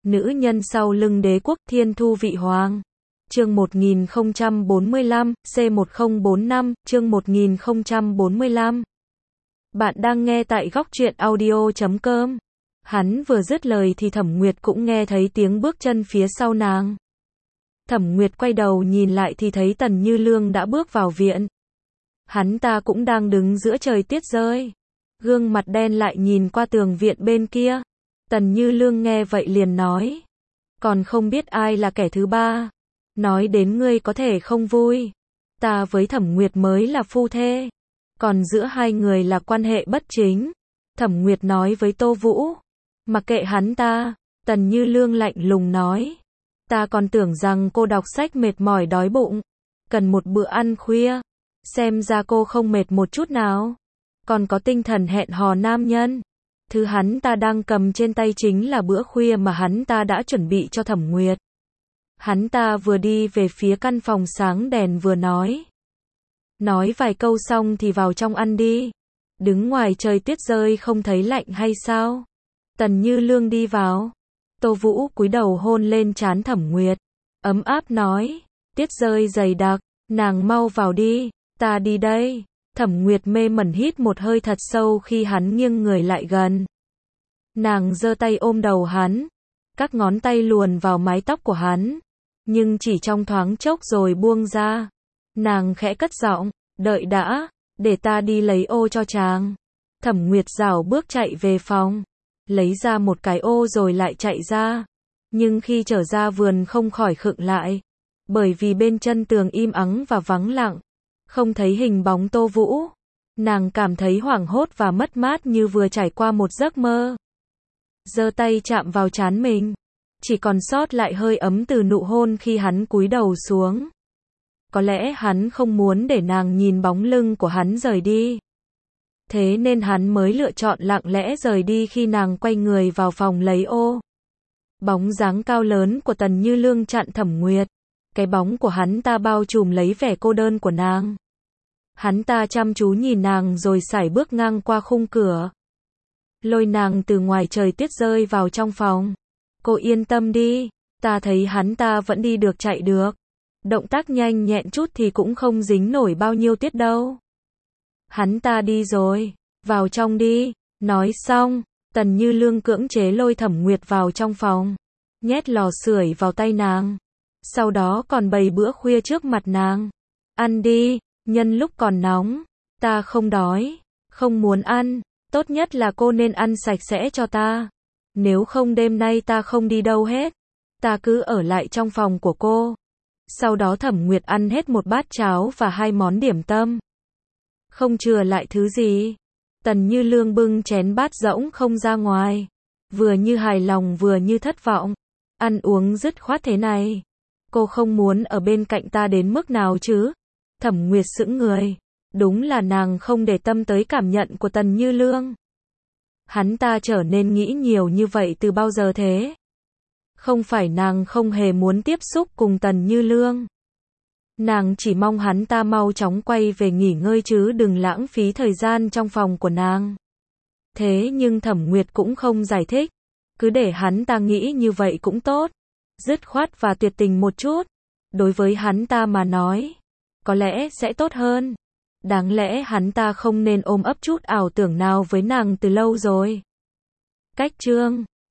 Nữ nhân sau lưng đế quốc Thiên Thu Vị Hoàng. Chương 1045, C1045, chương 1045. Bạn đang nghe tại góc truyện audio.com. Hắn vừa dứt lời thì Thẩm Nguyệt cũng nghe thấy tiếng bước chân phía sau nàng. Thẩm Nguyệt quay đầu nhìn lại thì thấy Tần Như Lương đã bước vào viện. Hắn ta cũng đang đứng giữa trời tuyết rơi. Gương mặt đen lại nhìn qua tường viện bên kia. Tần Như Lương nghe vậy liền nói. Còn không biết ai là kẻ thứ ba. Nói đến ngươi có thể không vui. Ta với Thẩm Nguyệt mới là phu thê. Còn giữa hai người là quan hệ bất chính. Thẩm Nguyệt nói với Tô Vũ. Mặc kệ hắn ta. Tần Như Lương lạnh lùng nói. Ta còn tưởng rằng cô đọc sách mệt mỏi đói bụng. Cần một bữa ăn khuya. Xem ra cô không mệt một chút nào. Còn có tinh thần hẹn hò nam nhân. Thứ hắn ta đang cầm trên tay chính là bữa khuya mà hắn ta đã chuẩn bị cho Thẩm Nguyệt. Hắn ta vừa đi về phía căn phòng sáng đèn vừa nói. Nói vài câu xong thì vào trong ăn đi. Đứng ngoài trời tuyết rơi không thấy lạnh hay sao? Tần Như Lương đi vào. Tô Vũ cúi đầu hôn lên trán Thẩm Nguyệt. Ấm áp nói. Tuyết rơi dày đặc. Nàng mau vào đi. Ta đi đây. Thẩm Nguyệt mê mẩn hít một hơi thật sâu khi hắn nghiêng người lại gần. Nàng giơ tay ôm đầu hắn. Các ngón tay luồn vào mái tóc của hắn. Nhưng chỉ trong thoáng chốc rồi buông ra. Nàng khẽ cất giọng. Đợi đã. Để ta đi lấy ô cho chàng. Thẩm Nguyệt rảo bước chạy về phòng. Lấy ra một cái ô rồi lại chạy ra. Nhưng khi trở ra vườn không khỏi khựng lại. Bởi vì bên chân tường im ắng và vắng lặng. Không thấy hình bóng Tô Vũ. Nàng cảm thấy hoảng hốt và mất mát như vừa trải qua một giấc mơ. Giơ tay chạm vào trán mình. Chỉ còn sót lại hơi ấm từ nụ hôn khi hắn cúi đầu xuống. Có lẽ hắn không muốn để nàng nhìn bóng lưng của hắn rời đi. Thế nên hắn mới lựa chọn lặng lẽ rời đi khi nàng quay người vào phòng lấy ô. Bóng dáng cao lớn của Tần Như Lương chặn Thẩm Nguyệt. Cái bóng của hắn ta bao trùm lấy vẻ cô đơn của nàng. Hắn ta chăm chú nhìn nàng rồi sải bước ngang qua khung cửa. Lôi nàng từ ngoài trời tuyết rơi vào trong phòng. Cô yên tâm đi. Ta thấy hắn ta vẫn đi được chạy được. Động tác nhanh nhẹn chút thì cũng không dính nổi bao nhiêu tuyết đâu. Hắn ta đi rồi. Vào trong đi. Nói xong. Tần Như Lương cưỡng chế lôi Thẩm Nguyệt vào trong phòng. Nhét lò sưởi vào tay nàng. Sau đó còn bày bữa khuya trước mặt nàng. Ăn đi, nhân lúc còn nóng. Ta không đói, không muốn ăn. Tốt nhất là cô nên ăn sạch sẽ cho ta. Nếu không đêm nay ta không đi đâu hết. Ta cứ ở lại trong phòng của cô. Sau đó Thẩm Nguyệt ăn hết một bát cháo và 2 món điểm tâm. Không chừa lại thứ gì. Tần Như Lương bưng chén bát rỗng không ra ngoài. Vừa như hài lòng vừa như thất vọng. Ăn uống dứt khoát thế này. Cô không muốn ở bên cạnh ta đến mức nào chứ? Thẩm Nguyệt sững người. Đúng là nàng không để tâm tới cảm nhận của Tần Như Lương. Hắn ta trở nên nghĩ nhiều như vậy từ bao giờ thế? Không phải nàng không hề muốn tiếp xúc cùng Tần Như Lương. Nàng chỉ mong hắn ta mau chóng quay về nghỉ ngơi chứ đừng lãng phí thời gian trong phòng của nàng. Thế nhưng Thẩm Nguyệt cũng không giải thích. Cứ để hắn ta nghĩ như vậy cũng tốt. Dứt khoát và tuyệt tình một chút. Đối với hắn ta mà nói. Có lẽ sẽ tốt hơn. Đáng lẽ hắn ta không nên ôm ấp chút ảo tưởng nào với nàng từ lâu rồi. Cách chương